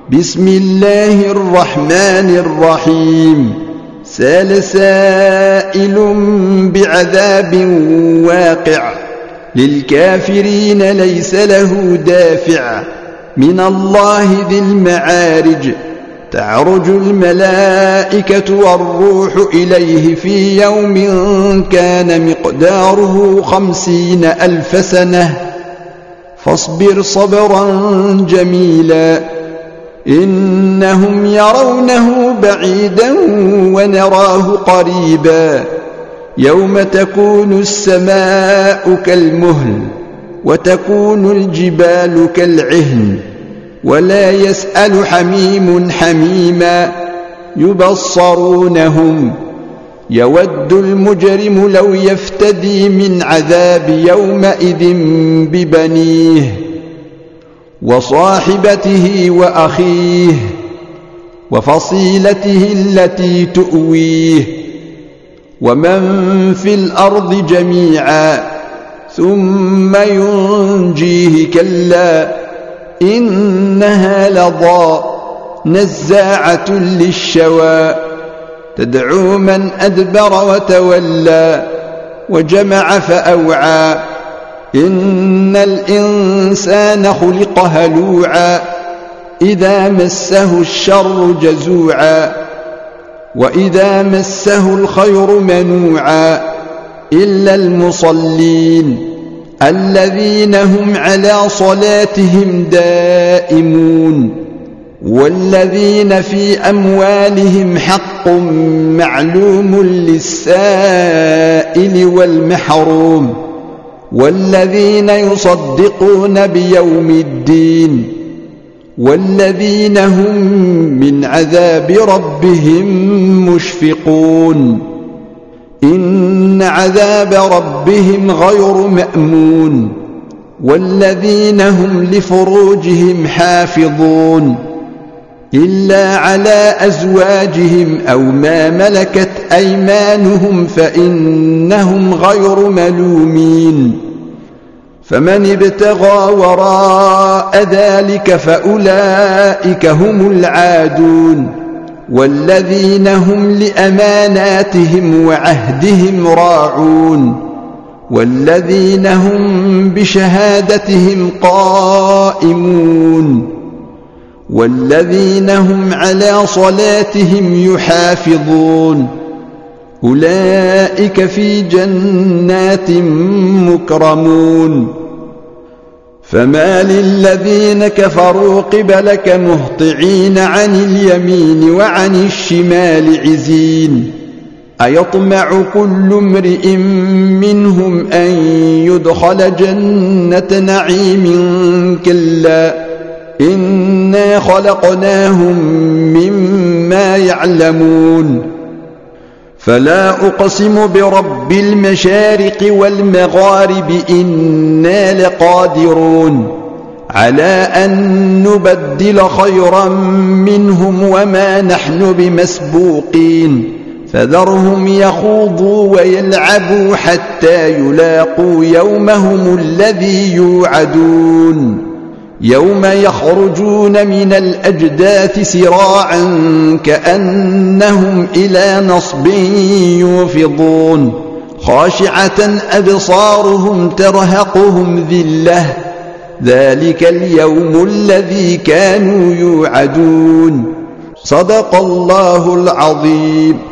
بسم الله الرحمن الرحيم سأل سائل بعذاب واقع للكافرين ليس له دافع من الله ذي المعارج تعرج الملائكة والروح إليه في يوم كان مقداره 50,000 سنة فاصبر صبرا جميلا إنهم يرونه بعيدا ونراه قريبا يوم تكون السماء كالمهل وتكون الجبال كالعهن ولا يسأل حميم حميما يبصرونهم يود المجرم لو يفتدي من عذاب يومئذ ببنيه وصاحبته وأخيه وفصيلته التي تؤويه ومن في الأرض جميعا ثم ينجيه كلا إنها لظى نزاعة للشوى تدعو من أدبر وتولى وجمع فأوعى إن الإنسان خلق هلوعا إذا مسه الشر جزوعا وإذا مسه الخير منوعا إلا المصلين الذين هم على صلاتهم دائمون والذين في أموالهم حق معلوم للسائل والمحروم والذين يصدقون بيوم الدين والذين هم من عذاب ربهم مشفقون إن عذاب ربهم غير مأمون والذين هم لفروجهم حافظون إلا على أزواجهم أو ما ملكت أيمانهم فإنهم غير ملومين فمن ابتغى وراء ذلك فأولئك هم العادون والذين هم لأماناتهم وعهدهم راعون والذين هم بشهادتهم قائمون والذين هم على صلاتهم يحافظون أولئك في جنات مكرمون فما للذين كفروا قبلك مهطعين عن اليمين وعن الشمال عزين أيطمع كل امرئ منهم أن يدخل جنة نعيم كلا إنا خلقناهم مما يعلمون فلا أقسم برب المشارق والمغارب إنا لقادرون على أن نبدل خيرا منهم وما نحن بمسبوقين فذرهم يخوضوا ويلعبوا حتى يلاقوا يومهم الذي يوعدون يوم يخرجون من الأجداث سراعا كأنهم إلى نصب يوفضون خاشعة أبصارهم ترهقهم ذلة ذلك اليوم الذي كانوا يوعدون صدق الله العظيم.